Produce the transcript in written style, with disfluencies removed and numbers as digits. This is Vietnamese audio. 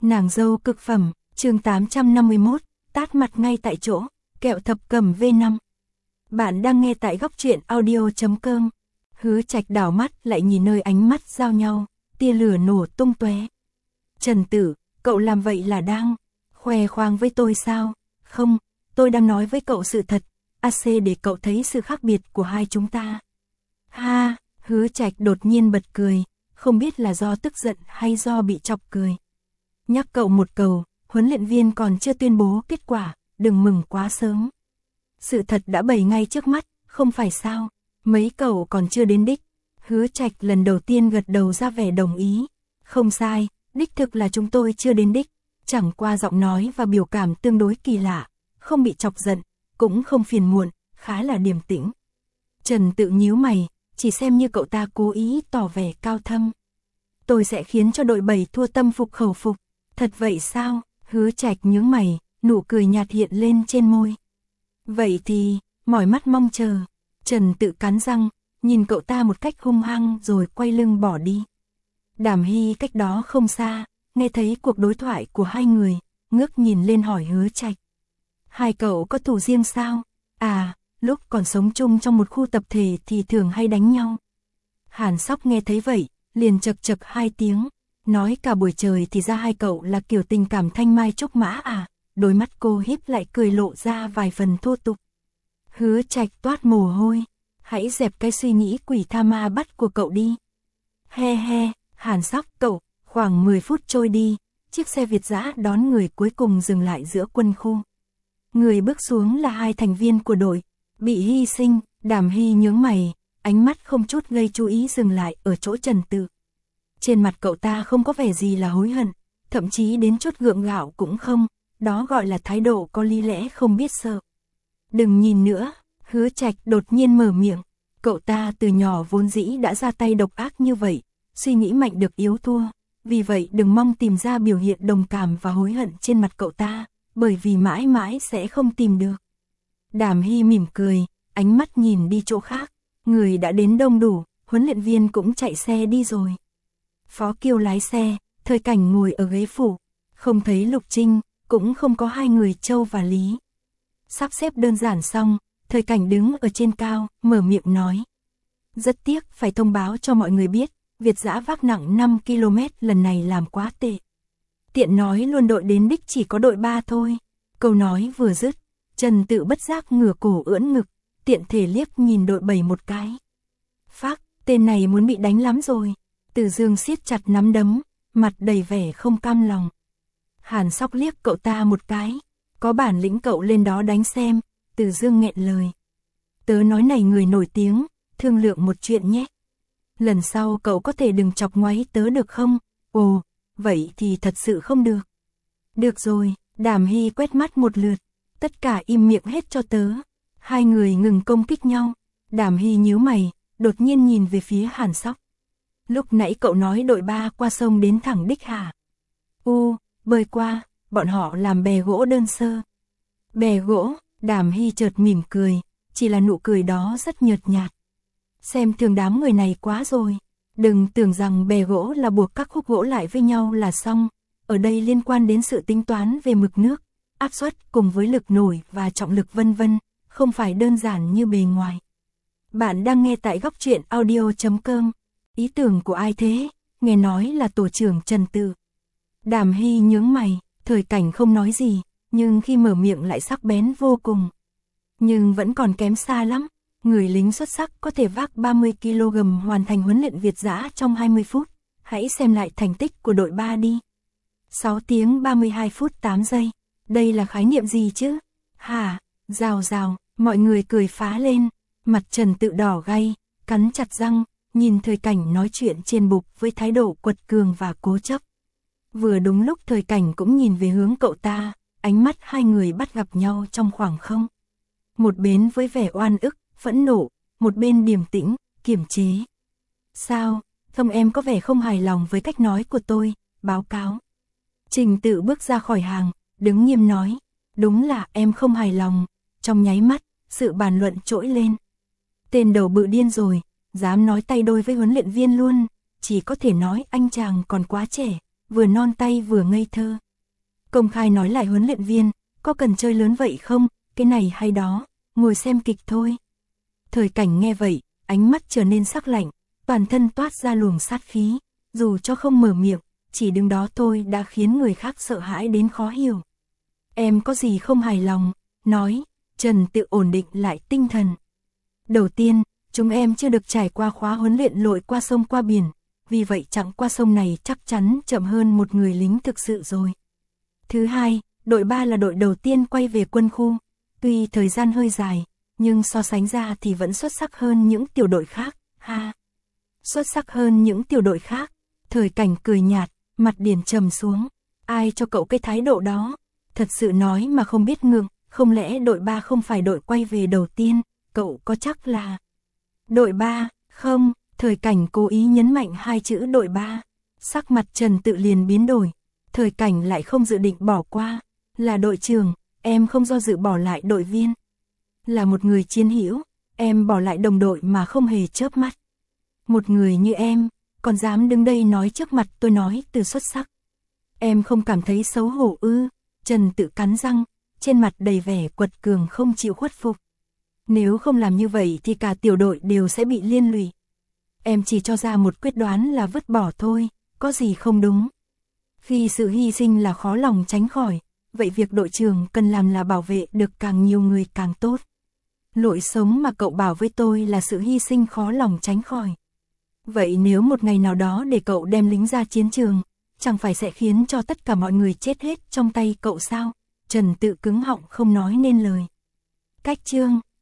Nàng dâu cực phẩm, chương 851, tát mặt ngay tại chỗ, kẹo thập cẩm V5. Bạn đang nghe tại góc truyện audio.com. Hứa Trạch đảo mắt lại nhìn nơi ánh mắt giao nhau, tia lửa nổ tung tóe. Trần Tử, cậu làm vậy là đang khoe khoang với tôi sao? Không, tôi đang nói với cậu sự thật, AC để cậu thấy sự khác biệt của hai chúng ta. Ha, Hứa Trạch đột nhiên bật cười, không biết là do tức giận hay do bị chọc cười. Nhắc cậu một câu, huấn luyện viên còn chưa tuyên bố kết quả, đừng mừng quá sớm. Sự thật đã bày ngay trước mắt, không phải sao, mấy cậu còn chưa đến đích. Hứa Trạch lần đầu tiên gật đầu ra vẻ đồng ý. Không sai, đích thực là chúng tôi chưa đến đích, chẳng qua giọng nói và biểu cảm tương đối kỳ lạ, không bị chọc giận, cũng không phiền muộn, khá là điềm tĩnh. Trần Tự nhíu mày, chỉ xem như cậu ta cố ý tỏ vẻ cao thâm. Tôi sẽ khiến cho đội 7 thua tâm phục khẩu phục. Thật vậy sao? Hứa Trạch nhướng mày, nụ cười nhạt hiện lên trên môi. Vậy thì, mỏi mắt mong chờ. Trần Tự cắn răng, nhìn cậu ta một cách hung hăng rồi quay lưng bỏ đi. Đàm Hy cách đó không xa, nghe thấy cuộc đối thoại của hai người, ngước nhìn lên hỏi Hứa Trạch. Hai cậu có thù riêng sao? À, lúc còn sống chung trong một khu tập thể thì thường hay đánh nhau. Hàn Sóc nghe thấy vậy, liền chậc chậc hai tiếng, nói cả buổi trời thì ra hai cậu là kiểu tình cảm thanh mai trúc mã à, đôi mắt cô híp lại cười lộ ra vài phần thô tục. Hứa Trạch toát mồ hôi, hãy dẹp cái suy nghĩ quỷ tha ma bắt của cậu đi. He he, Hàn Sóc cậu, khoảng 10 phút trôi đi, chiếc xe Việt dã đón người cuối cùng dừng lại giữa quân khu. Người bước xuống là hai thành viên của đội, bị hy sinh. Đàm Hy nhướng mày, ánh mắt không chút gây chú ý dừng lại ở chỗ Trần Tự. Trên mặt cậu ta không có vẻ gì là hối hận, thậm chí đến chút gượng gạo cũng không, đó gọi là thái độ có lý lẽ không biết sợ. Đừng nhìn nữa, Hứa Trạch đột nhiên mở miệng, cậu ta từ nhỏ vốn dĩ đã ra tay độc ác như vậy, suy nghĩ mạnh được yếu thua, vì vậy đừng mong tìm ra biểu hiện đồng cảm và hối hận trên mặt cậu ta, bởi vì mãi mãi sẽ không tìm được. Đàm Hy mỉm cười, ánh mắt nhìn đi chỗ khác, người đã đến đông đủ, huấn luyện viên cũng chạy xe đi rồi. Phó Kiêu lái xe, Thời Cảnh ngồi ở ghế phụ, không thấy Lục Trinh, cũng không có hai người Châu và Lý. Sắp xếp đơn giản xong, Thời Cảnh đứng ở trên cao, mở miệng nói. Rất tiếc phải thông báo cho mọi người biết, Việt dã vác nặng 5 km lần này làm quá tệ. Tiện nói luôn đội đến đích chỉ có đội 3 thôi. Câu nói vừa dứt, Trần Tự bất giác ngửa cổ ưỡn ngực, tiện thể liếc nhìn đội 7 một cái. Phác, tên này muốn bị đánh lắm rồi. Từ Dương siết chặt nắm đấm, mặt đầy vẻ không cam lòng. Hàn Sóc liếc cậu ta một cái, có bản lĩnh cậu lên đó đánh xem. Từ Dương nghẹn lời. Tớ nói này người nổi tiếng, thương lượng một chuyện nhé. Lần sau cậu có thể đừng chọc ngoáy tớ được không? Ồ, vậy thì thật sự không được. Được rồi, Đàm Hy quét mắt một lượt, tất cả im miệng hết cho tớ. Hai người ngừng công kích nhau. Đàm Hy nhíu mày, đột nhiên nhìn về phía Hàn Sóc. Lúc nãy cậu nói đội 3 qua sông đến thẳng đích hả? Bơi qua, bọn họ làm bè gỗ đơn sơ. Bè gỗ, Đàm Hy chợt mỉm cười, chỉ là nụ cười đó rất nhợt nhạt. Xem thường đám người này quá rồi. Đừng tưởng rằng bè gỗ là buộc các khúc gỗ lại với nhau là xong. Ở đây liên quan đến sự tính toán về mực nước, áp suất cùng với lực nổi và trọng lực vân vân, không phải đơn giản như bề ngoài. Bạn đang nghe tại góc truyện audio.com. Ý tưởng của ai thế? Nghe nói là tổ trưởng Trần Tự. Đàm Hy nhướng mày, Thời Cảnh không nói gì, nhưng khi mở miệng lại sắc bén vô cùng. Nhưng vẫn còn kém xa lắm. Người lính xuất sắc có thể vác 30 kg hoàn thành huấn luyện Việt dã trong 20 phút. Hãy xem lại thành tích của đội 3 đi. 6 tiếng 32 phút 8 giây. Đây là khái niệm gì chứ? Hả? Rào rào, mọi người cười phá lên. Mặt Trần Tự đỏ gay, cắn chặt răng, nhìn Thời Cảnh nói chuyện trên bục với thái độ quật cường và cố chấp. Vừa đúng lúc Thời Cảnh cũng nhìn về hướng cậu ta, ánh mắt hai người bắt gặp nhau trong khoảng không. Một bên với vẻ oan ức, phẫn nộ, một bên điềm tĩnh, kiềm chế. Sao, không em có vẻ không hài lòng với cách nói của tôi, báo cáo. Trình Tự bước ra khỏi hàng, đứng nghiêm nói, đúng là em không hài lòng. Trong nháy mắt, sự bàn luận trỗi lên. Tên đầu bự điên rồi, dám nói tay đôi với huấn luyện viên luôn, chỉ có thể nói anh chàng còn quá trẻ, vừa non tay vừa ngây thơ. Công khai nói lại huấn luyện viên, có cần chơi lớn vậy không, cái này hay đó, ngồi xem kịch thôi. Thời Cảnh nghe vậy, ánh mắt trở nên sắc lạnh, toàn thân toát ra luồng sát khí, dù cho không mở miệng, chỉ đứng đó thôi đã khiến người khác sợ hãi đến khó hiểu. Em có gì không hài lòng, nói, Trần tự ổn định lại tinh thần. Đầu tiên, chúng em chưa được trải qua khóa huấn luyện lội qua sông qua biển, vì vậy chặng qua sông này chắc chắn chậm hơn một người lính thực sự rồi. Thứ hai, đội 3 là đội đầu tiên quay về quân khu, tuy thời gian hơi dài, nhưng so sánh ra thì vẫn xuất sắc hơn những tiểu đội khác, ha. Xuất sắc hơn những tiểu đội khác. Thời Cảnh cười nhạt, mặt Điền trầm xuống. Ai cho cậu cái thái độ đó? Thật sự nói mà không biết ngượng, không lẽ đội 3 không phải đội quay về đầu tiên, cậu có chắc là... Đội 3, không, Thời Cảnh cố ý nhấn mạnh hai chữ đội 3. Sắc mặt Trần Tự liền biến đổi. Thời Cảnh lại không dự định bỏ qua. Là đội trưởng, em không do dự bỏ lại đội viên. Là một người chiến hữu, em bỏ lại đồng đội mà không hề chớp mắt. Một người như em, còn dám đứng đây nói trước mặt tôi nói từ xuất sắc. Em không cảm thấy xấu hổ ư? Trần Tự cắn răng, trên mặt đầy vẻ quật cường không chịu khuất phục. Nếu không làm như vậy thì cả tiểu đội đều sẽ bị liên lụy. Em chỉ cho ra một quyết đoán là vứt bỏ thôi, có gì không đúng. Khi sự hy sinh là khó lòng tránh khỏi, vậy việc đội trưởng cần làm là bảo vệ được càng nhiều người càng tốt. Lội sống mà cậu bảo với tôi là sự hy sinh khó lòng tránh khỏi. Vậy nếu một ngày nào đó để cậu đem lính ra chiến trường, chẳng phải sẽ khiến cho tất cả mọi người chết hết trong tay cậu sao? Trần Tự cứng họng không nói nên lời. Cách chương